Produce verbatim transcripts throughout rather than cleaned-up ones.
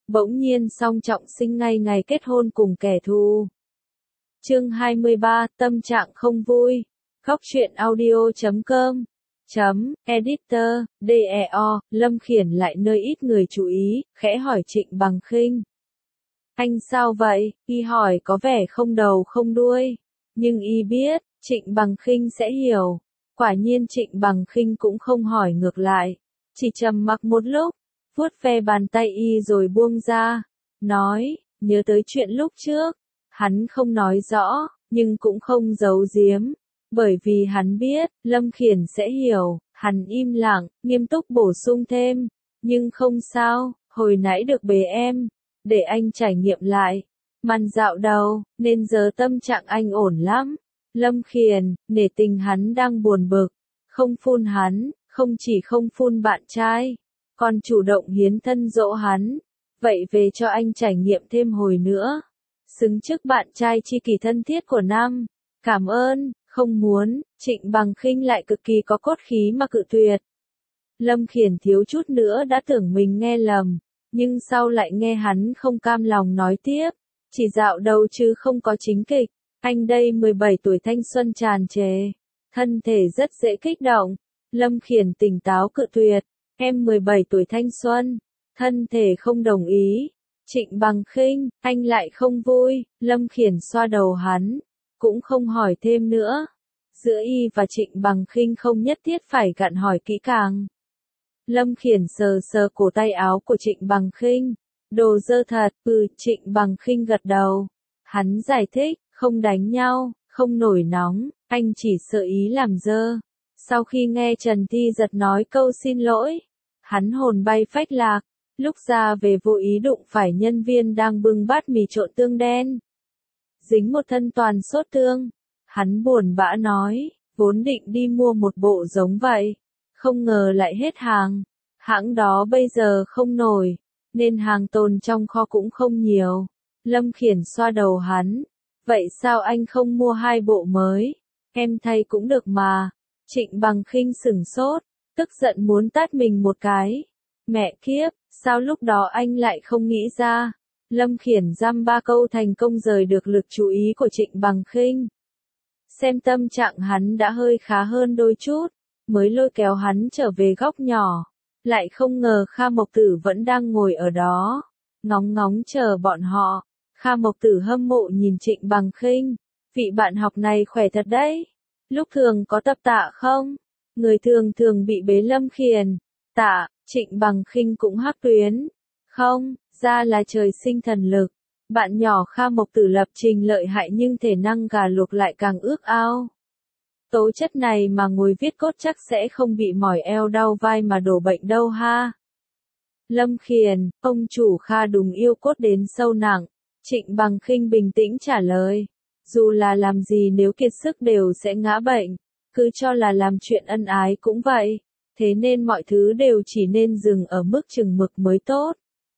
bỗng nhiên song trọng sinh ngay ngày kết hôn cùng kẻ thù. Chương hai mươi ba, tâm trạng không vui. Góc truyện audio chấm com chấm editor, deo, Lâm Khiển lại nơi ít người chú ý, khẽ hỏi Trịnh Bằng Khinh. Anh sao vậy? Y hỏi có vẻ không đầu không đuôi. Nhưng y biết, Trịnh Bằng Khinh sẽ hiểu. Quả nhiên Trịnh Bằng Khinh cũng không hỏi ngược lại. Chỉ trầm mặc một lúc, vuốt ve bàn tay y rồi buông ra. Nói, nhớ tới chuyện lúc trước. Hắn không nói rõ, nhưng cũng không giấu giếm. Bởi vì hắn biết, Lâm Khiển sẽ hiểu. Hắn im lặng, nghiêm túc bổ sung thêm. Nhưng không sao, hồi nãy được bế em. Để anh trải nghiệm lại. Màn dạo đầu, nên giờ tâm trạng anh ổn lắm. Lâm Khiển, nể tình hắn đang buồn bực. Không phun hắn, không chỉ không phun bạn trai. Còn chủ động hiến thân dỗ hắn. Vậy về cho anh trải nghiệm thêm hồi nữa. Xứng trước bạn trai tri kỷ thân thiết của Nam. Cảm ơn, không muốn, Trịnh Bằng Khinh lại cực kỳ có cốt khí mà cự tuyệt. Lâm Khiển thiếu chút nữa đã tưởng mình nghe lầm. Nhưng sau lại nghe hắn không cam lòng nói tiếp. Chỉ dạo đầu chứ không có chính kịch. Anh đây mười bảy tuổi thanh xuân tràn trề. Thân thể rất dễ kích động. Lâm Khiển tỉnh táo cự tuyệt. Em mười bảy tuổi thanh xuân. Thân thể không đồng ý. Trịnh Bằng Khinh, anh lại không vui. Lâm Khiển xoa đầu hắn. Cũng không hỏi thêm nữa. Giữa y và Trịnh Bằng Khinh không nhất thiết phải gặn hỏi kỹ càng. Lâm Khiển sờ sờ cổ tay áo của Trịnh Bằng Khinh. Đồ dơ thật, ừ, Trịnh Bằng Khinh gật đầu. Hắn giải thích, không đánh nhau, không nổi nóng, anh chỉ sợ ý làm dơ. Sau khi nghe Trần Thi Giật nói câu xin lỗi, hắn hồn bay phách lạc. Lúc ra về vô ý đụng phải nhân viên đang bưng bát mì trộn tương đen. Dính một thân toàn sốt tương. Hắn buồn bã nói, vốn định đi mua một bộ giống vậy. Không ngờ lại hết hàng. Hãng đó bây giờ không nổi. Nên hàng tồn trong kho cũng không nhiều. Lâm Khiển xoa đầu hắn. Vậy sao anh không mua hai bộ mới? Em thay cũng được mà. Trịnh Bằng Khinh sửng sốt. Tức giận muốn tát mình một cái. Mẹ kiếp, sao lúc đó anh lại không nghĩ ra? Lâm Khiển dăm ba câu thành công rời được lực chú ý của Trịnh Bằng Khinh. Xem tâm trạng hắn đã hơi khá hơn đôi chút. Mới lôi kéo hắn trở về góc nhỏ. Lại không ngờ Kha Mộc Tử vẫn đang ngồi ở đó. Ngóng ngóng chờ bọn họ. Kha Mộc Tử hâm mộ nhìn Trịnh Bằng Khinh. Vị bạn học này khỏe thật đấy. Lúc thường có tập tạ không? Người thường thường bị bế Lâm Khiển. Tạ, Trịnh Bằng Khinh cũng hắc tuyến. Không, ra là trời sinh thần lực. Bạn nhỏ Kha Mộc Tử lập trình lợi hại nhưng thể năng gà luộc lại càng ước ao. Tố chất này mà ngồi viết cốt chắc sẽ không bị mỏi eo đau vai mà đổ bệnh đâu ha. Lâm Khiển, ông chủ Kha đúng yêu cốt đến sâu nặng. Trịnh Bằng Khinh bình tĩnh trả lời. Dù là làm gì nếu kiệt sức đều sẽ ngã bệnh. Cứ cho là làm chuyện ân ái cũng vậy. Thế nên mọi thứ đều chỉ nên dừng ở mức chừng mực mới tốt.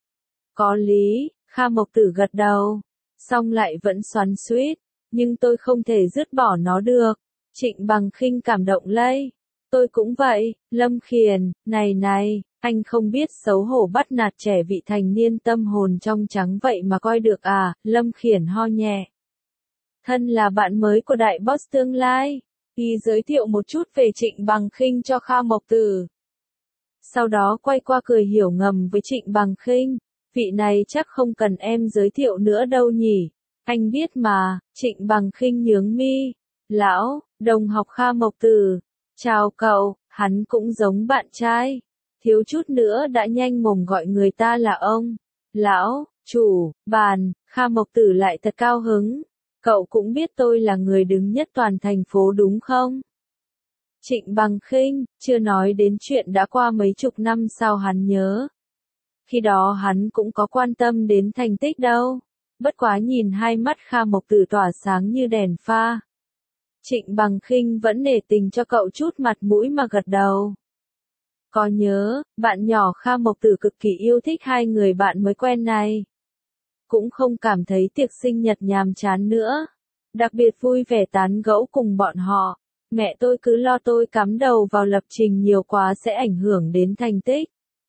Có lý, Kha Mộc Tử gật đầu. Xong lại vẫn xoắn xuýt. Nhưng tôi không thể dứt bỏ nó được. Trịnh Bằng Khinh cảm động lây. Tôi cũng vậy, Lâm Khiển, này này, anh không biết xấu hổ bắt nạt trẻ vị thành niên tâm hồn trong trắng vậy mà coi được à, Lâm Khiển ho nhẹ. Thân là bạn mới của đại boss tương lai, y giới thiệu một chút về Trịnh Bằng Khinh cho Kha Mộc Tử. Sau đó quay qua cười hiểu ngầm với Trịnh Bằng Khinh, vị này chắc không cần em giới thiệu nữa đâu nhỉ, anh biết mà, Trịnh Bằng Khinh nhướng mi. Lão, đồng học Kha Mộc Tử, chào cậu, hắn cũng giống bạn trai. Thiếu chút nữa đã nhanh mồm gọi người ta là ông. Lão, chủ, bàn, Kha Mộc Tử lại thật cao hứng. Cậu cũng biết tôi là người đứng nhất toàn thành phố đúng không? Trịnh Bằng Khinh, chưa nói đến chuyện đã qua mấy chục năm sao hắn nhớ. Khi đó hắn cũng có quan tâm đến thành tích đâu. Bất quá nhìn hai mắt Kha Mộc Tử tỏa sáng như đèn pha. Trịnh Bằng Khinh vẫn nể tình cho cậu chút mặt mũi mà gật đầu. Có nhớ, bạn nhỏ Kha Mộc Tử cực kỳ yêu thích hai người bạn mới quen này. Cũng không cảm thấy tiệc sinh nhật nhàm chán nữa. Đặc biệt vui vẻ tán gẫu cùng bọn họ. Mẹ tôi cứ lo tôi cắm đầu vào lập trình nhiều quá sẽ ảnh hưởng đến thành tích.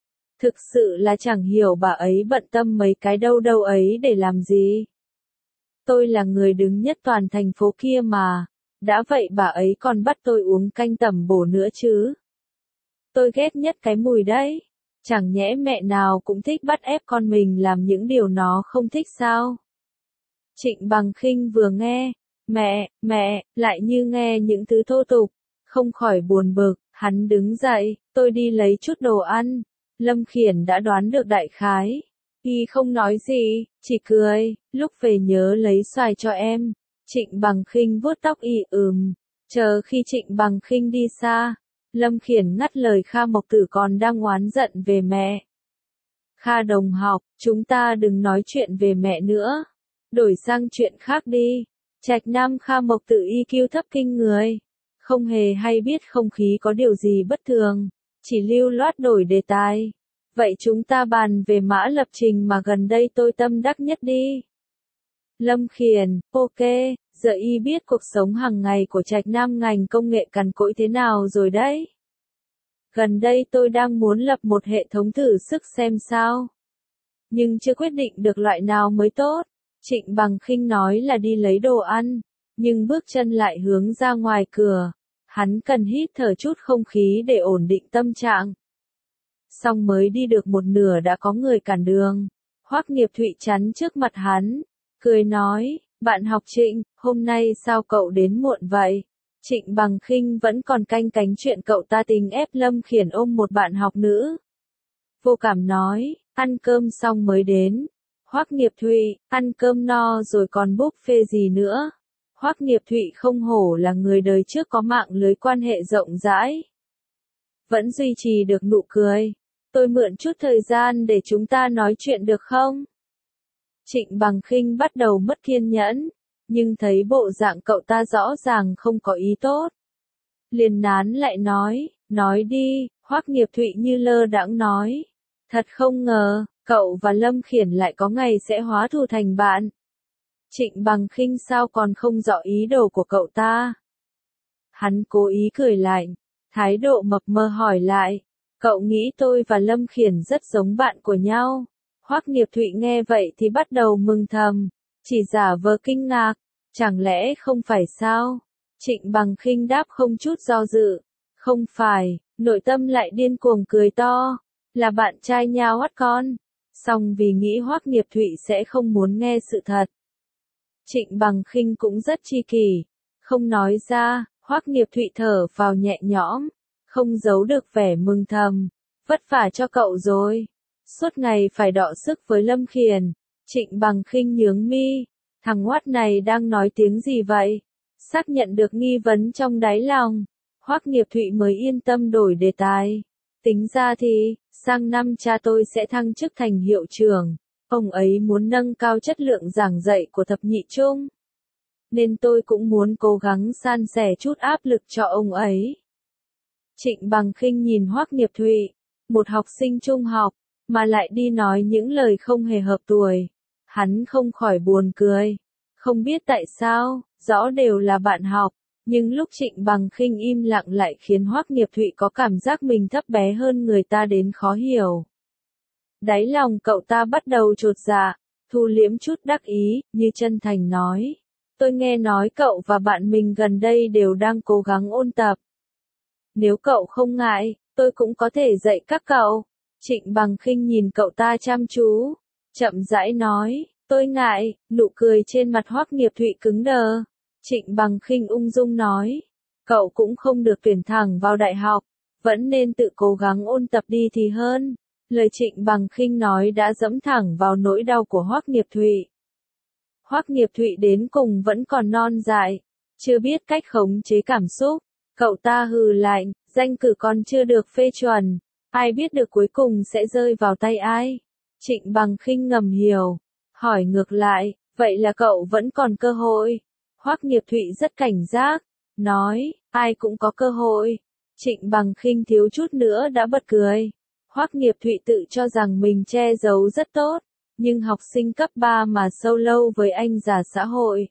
Thực sự là chẳng hiểu bà ấy bận tâm mấy cái đâu đâu ấy để làm gì. Tôi là người đứng nhất toàn thành phố kia mà, đã vậy bà ấy còn bắt tôi uống canh tẩm bổ nữa chứ. Tôi ghét nhất cái mùi đấy. Chẳng nhẽ mẹ nào cũng thích bắt ép con mình làm những điều nó không thích sao? Trịnh Bằng Khinh vừa nghe, mẹ, mẹ, lại như nghe những thứ thô tục, không khỏi buồn bực, hắn đứng dậy, tôi đi lấy chút đồ ăn. Lâm Khiển đã đoán được đại khái. Y không nói gì, chỉ cười, lúc về nhớ lấy xoài cho em. Trịnh Bằng Khinh vuốt tóc Y ừm, chờ khi Trịnh Bằng Khinh đi xa. Lâm Khiển ngắt lời Kha Mộc Tử còn đang oán giận về mẹ. Kha đồng học, chúng ta đừng nói chuyện về mẹ nữa. Đổi sang chuyện khác đi. Trạch Nam Kha Mộc Tử i kiu thấp kinh người. Không hề hay biết không khí có điều gì bất thường. Chỉ lưu loát đổi đề tài. Vậy chúng ta bàn về mã lập trình mà gần đây tôi tâm đắc nhất đi. Lâm Khiển, ok, giờ y biết cuộc sống hàng ngày của Trạch Nam ngành công nghệ cằn cỗi thế nào rồi đấy. Gần đây tôi đang muốn lập một hệ thống thử sức xem sao. Nhưng chưa quyết định được loại nào mới tốt. Trịnh Bằng Khinh nói là đi lấy đồ ăn, nhưng bước chân lại hướng ra ngoài cửa. Hắn cần hít thở chút không khí để ổn định tâm trạng. Xong mới đi được một nửa đã có người cản đường. Hoắc Nghiệp Thụy chắn trước mặt hắn, cười nói, bạn học Trịnh, hôm nay sao cậu đến muộn vậy? Trịnh Bằng Khinh vẫn còn canh cánh chuyện cậu ta tình ép Lâm Khiển ôm một bạn học nữ. Vô cảm nói, ăn cơm xong mới đến. Hoắc Nghiệp Thụy, ăn cơm no rồi còn buffet gì nữa? Hoắc Nghiệp Thụy không hổ là người đời trước có mạng lưới quan hệ rộng rãi. Vẫn duy trì được nụ cười. Tôi mượn chút thời gian để chúng ta nói chuyện được không? Trịnh Bằng Khinh bắt đầu mất kiên nhẫn, nhưng thấy bộ dạng cậu ta rõ ràng không có ý tốt. Liền nán lại nói, nói đi, Hoắc Nghiệp Thụy như lơ đãng nói. Thật không ngờ, cậu và Lâm Khiển lại có ngày sẽ hóa thù thành bạn. Trịnh Bằng Khinh sao còn không rõ ý đồ của cậu ta? Hắn cố ý cười lạnh, thái độ mập mờ hỏi lại, cậu nghĩ tôi và Lâm Khiển rất giống bạn của nhau? Hoắc Nghiệp Thụy nghe vậy thì bắt đầu mừng thầm, chỉ giả vờ kinh ngạc, chẳng lẽ không phải sao? Trịnh Bằng Khinh đáp không chút do dự, không phải, nội tâm lại điên cuồng cười to, là bạn trai nha hoắt con. Song vì nghĩ Hoắc Nghiệp Thụy sẽ không muốn nghe sự thật. Trịnh Bằng Khinh cũng rất chi kỷ, không nói ra. Hoắc Nghiệp Thụy thở vào nhẹ nhõm, không giấu được vẻ mừng thầm, vất vả cho cậu rồi. Suốt ngày phải đọ sức với Lâm Khiển. Trịnh Bằng Khinh nhướng mi, thằng oát này đang nói tiếng gì vậy? Xác nhận được nghi vấn trong đáy lòng, Hoắc Nghiệp Thụy mới yên tâm đổi đề tài. Tính ra thì, sang năm cha tôi sẽ thăng chức thành hiệu trưởng, ông ấy muốn nâng cao chất lượng giảng dạy của thập nhị trung. Nên tôi cũng muốn cố gắng san sẻ chút áp lực cho ông ấy. Trịnh Bằng Khinh nhìn Hoắc Nghiệp Thụy, một học sinh trung học, mà lại đi nói những lời không hề hợp tuổi. Hắn không khỏi buồn cười. Không biết tại sao, rõ đều là bạn học, nhưng lúc Trịnh Bằng Khinh im lặng lại khiến Hoắc Nghiệp Thụy có cảm giác mình thấp bé hơn người ta đến khó hiểu. Đáy lòng cậu ta bắt đầu chột dạ, thu liễm chút đắc ý, như chân thành nói. Tôi nghe nói cậu và bạn mình gần đây đều đang cố gắng ôn tập. Nếu cậu không ngại, tôi cũng có thể dạy các cậu. Trịnh Bằng Khinh nhìn cậu ta chăm chú, chậm rãi nói, tôi ngại, nụ cười trên mặt Hoắc Nghiệp Thụy cứng đờ. Trịnh Bằng Khinh ung dung nói, cậu cũng không được tuyển thẳng vào đại học, vẫn nên tự cố gắng ôn tập đi thì hơn. Lời Trịnh Bằng Khinh nói đã dẫm thẳng vào nỗi đau của Hoắc Nghiệp Thụy. Hoắc Nghiệp Thụy đến cùng vẫn còn non dại, chưa biết cách khống chế cảm xúc. Cậu ta hừ lạnh, danh cử còn chưa được phê chuẩn, ai biết được cuối cùng sẽ rơi vào tay ai. Trịnh Bằng Khinh ngầm hiểu, hỏi ngược lại, vậy là cậu vẫn còn cơ hội. Hoắc Nghiệp Thụy rất cảnh giác, nói, ai cũng có cơ hội. Trịnh Bằng Khinh thiếu chút nữa đã bật cười. Hoắc Nghiệp Thụy tự cho rằng mình che giấu rất tốt, nhưng học sinh cấp ba mà sâu lâu với anh già xã hội.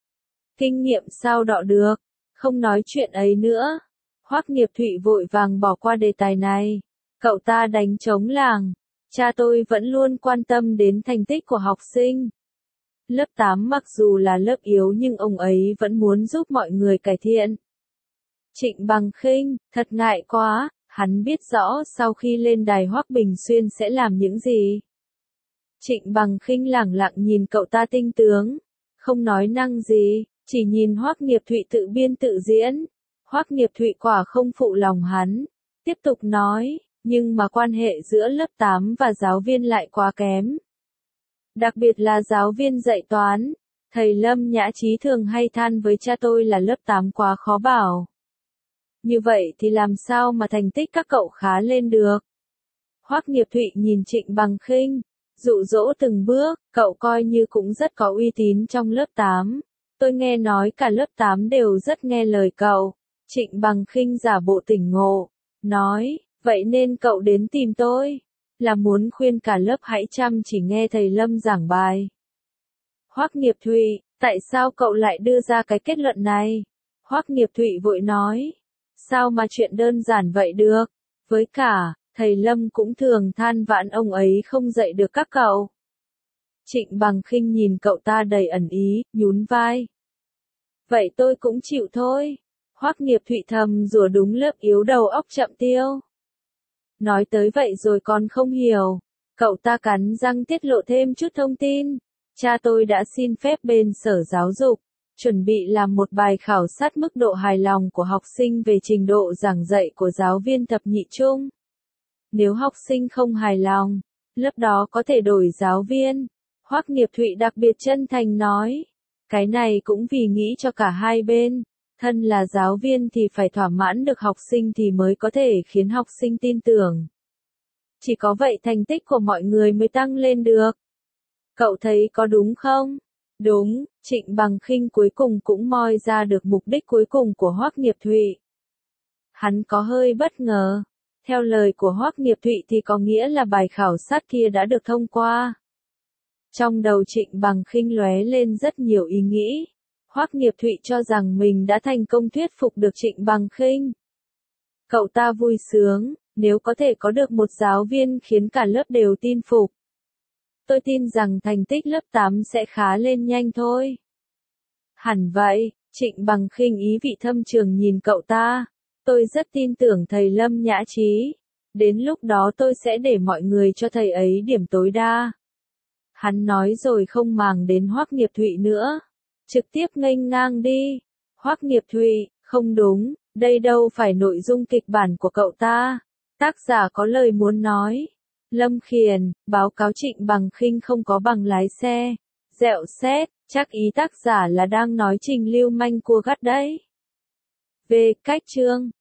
Kinh nghiệm sao đọ được, không nói chuyện ấy nữa. Hoắc Nghiệp Thụy vội vàng bỏ qua đề tài này. Cậu ta đánh trống làng, Cha tôi vẫn luôn quan tâm đến thành tích của học sinh. Lớp tám mặc dù là lớp yếu nhưng ông ấy vẫn muốn giúp mọi người cải thiện. Trịnh Bằng Khinh, thật ngại quá, hắn biết rõ sau khi lên đài Hoắc Bình Xuyên sẽ làm những gì. Trịnh Bằng Khinh lẳng lặng nhìn cậu ta tinh tướng, không nói năng gì, chỉ nhìn Hoắc Nghiệp Thụy tự biên tự diễn. Hoắc Nghiệp Thụy quả không phụ lòng hắn, tiếp tục nói, nhưng mà quan hệ giữa lớp tám và giáo viên lại quá kém. Đặc biệt là giáo viên dạy toán, thầy Lâm Nhã Trí thường hay than với cha tôi là lớp tám quá khó bảo. Như vậy thì làm sao mà thành tích các cậu khá lên được? Hoắc Nghiệp Thụy nhìn Trịnh Bằng Khinh, dụ dỗ từng bước, cậu coi như cũng rất có uy tín trong lớp tám. Tôi nghe nói cả lớp tám đều rất nghe lời cậu. Trịnh Bằng Khinh giả bộ tỉnh ngộ, nói, vậy nên cậu đến tìm tôi, là muốn khuyên cả lớp hãy chăm chỉ nghe thầy Lâm giảng bài. Hoắc Nghiệp Thụy, tại sao cậu lại đưa ra cái kết luận này? Hoắc Nghiệp Thụy vội nói, sao mà chuyện đơn giản vậy được, với cả, thầy Lâm cũng thường than vãn ông ấy không dạy được các cậu. Trịnh Bằng Khinh nhìn cậu ta đầy ẩn ý, nhún vai. Vậy tôi cũng chịu thôi. Hoắc Nghiệp Thụy thầm rủa đúng lớp yếu đầu óc chậm tiêu. Nói tới vậy rồi còn không hiểu. Cậu ta cắn răng tiết lộ thêm chút thông tin. Cha tôi đã xin phép bên Sở Giáo dục, chuẩn bị làm một bài khảo sát mức độ hài lòng của học sinh về trình độ giảng dạy của giáo viên thập nhị trung. Nếu học sinh không hài lòng, lớp đó có thể đổi giáo viên. Hoắc Nghiệp Thụy đặc biệt chân thành nói. Cái này cũng vì nghĩ cho cả hai bên. Thân là giáo viên thì phải thỏa mãn được học sinh thì mới có thể khiến học sinh tin tưởng. Chỉ có vậy thành tích của mọi người mới tăng lên được. Cậu thấy có đúng không? Đúng, Trịnh Bằng Khinh cuối cùng cũng moi ra được mục đích cuối cùng của Hoắc Nghiệp Thụy. Hắn có hơi bất ngờ. Theo lời của Hoắc Nghiệp Thụy thì có nghĩa là bài khảo sát kia đã được thông qua. Trong đầu Trịnh Bằng Khinh lóe lên rất nhiều ý nghĩ. Hoắc Nghiệp Thụy cho rằng mình đã thành công thuyết phục được Trịnh Bằng Khinh. Cậu ta vui sướng, nếu có thể có được một giáo viên khiến cả lớp đều tin phục. Tôi tin rằng thành tích lớp tám sẽ khá lên nhanh thôi. Hẳn vậy, Trịnh Bằng Khinh ý vị thâm trường nhìn cậu ta. Tôi rất tin tưởng thầy Lâm Nhã Trí. Đến lúc đó tôi sẽ để mọi người cho thầy ấy điểm tối đa. Hắn nói rồi không màng đến Hoắc Nghiệp Thụy nữa. Trực tiếp nghênh ngang đi. Hoắc Nghiệp Thụy, không đúng, đây đâu phải nội dung kịch bản của cậu ta. Tác giả có lời muốn nói. Lâm Khiển, báo cáo Trịnh Bằng Khinh không có bằng lái xe. Dẹo xét, chắc ý tác giả là đang nói Trình lưu manh cua gắt đấy. Về cách chương.